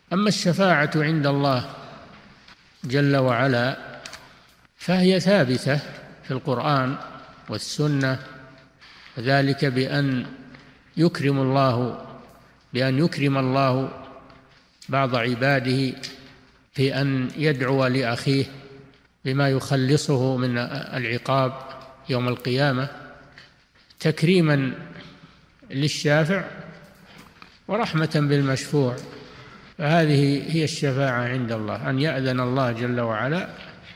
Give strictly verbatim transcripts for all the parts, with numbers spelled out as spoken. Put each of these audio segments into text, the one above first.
أما الشفاعة عند الله جل وعلا فهي ثابتة في القرآن والسنة، ذلك بأن يكرم الله بأن يكرم الله بعض عباده في أن يدعو لأخيه بما يخلصه من العقاب يوم القيامة، تكريما للشافع ورحمة بالمشفوع. فهذه هي الشفاعة عند الله، أن يأذن الله جل وعلا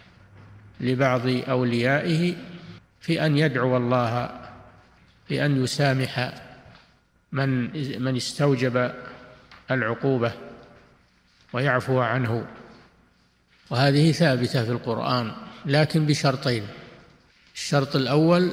لبعض أوليائه في أن يدعو الله في أن يسامح من من استوجب العقوبة ويعفو عنه. وهذه ثابتة في القرآن، لكن بشرطين: الشرط الأول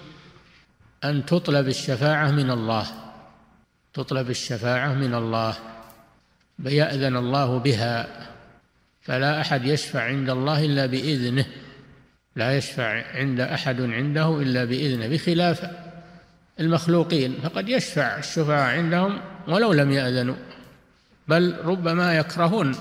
أن تطلب الشفاعة من الله، تطلب الشفاعة من الله بيأذن الله بها، فلا أحد يشفع عند الله إلا بإذنه، لا يشفع عند أحد عنده إلا بإذنه، بخلاف المخلوقين فقد يشفع الشفعاء عندهم ولو لم يأذنوا، بل ربما يكرهون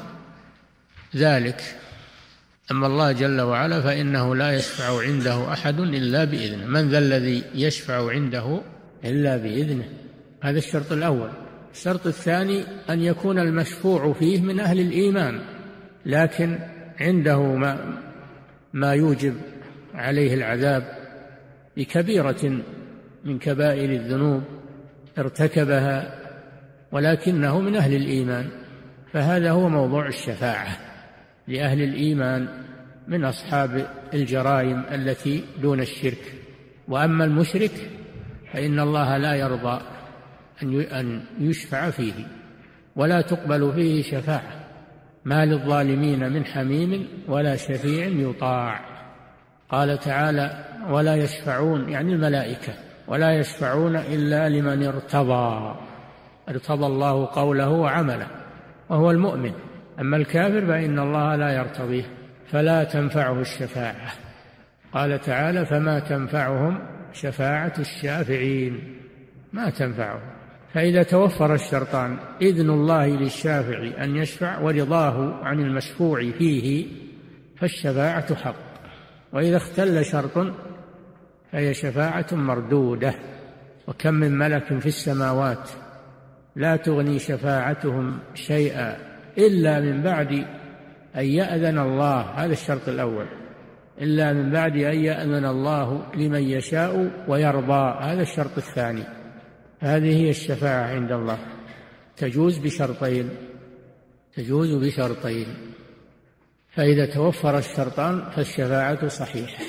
ذلك. أما الله جل وعلا فإنه لا يشفع عنده أحد إلا بإذنه. من ذا الذي يشفع عنده إلا بإذنه؟ هذا الشرط الأول. الشرط الثاني أن يكون المشفوع فيه من أهل الإيمان، لكن عنده ما, ما يوجب عليه العذاب بكبيرة من كبائر الذنوب ارتكبها، ولكنه من أهل الإيمان، فهذا هو موضوع الشفاعة لأهل الإيمان من أصحاب الجرائم التي دون الشرك. وأما المشرك فإن الله لا يرضى أن يشفع فيه ولا تقبل فيه شفاعة، ما للظالمين من حميم ولا شفيع يطاع. قال تعالى: ولا يشفعون، يعني الملائكة، ولا يشفعون إلا لمن ارتضى، ارتضى الله قوله وعمله وهو المؤمن. أما الكافر فإن الله لا يرتضيه فلا تنفعه الشفاعة. قال تعالى: فما تنفعهم شفاعة الشافعين، ما تنفعهم. فإذا توفر الشرطان، إذن الله للشافع أن يشفع ورضاه عن المشفوع فيه، فالشفاعة حق. وإذا اختل شرط فهي شفاعة مردودة. وكم من ملك في السماوات لا تغني شفاعتهم شيئا إلا من بعد أن يأذن الله، هذا الشرط الأول، إلا من بعد أن يأذن الله لمن يشاء ويرضى، هذا الشرط الثاني. هذه هي الشفاعة عند الله، تجوز بشرطين، تجوز بشرطين. فإذا توفر الشرطان فالشفاعة صحيحة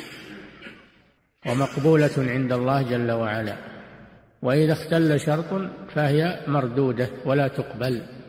ومقبولة عند الله جل وعلا، وإذا اختل شرط فهي مردودة ولا تقبل.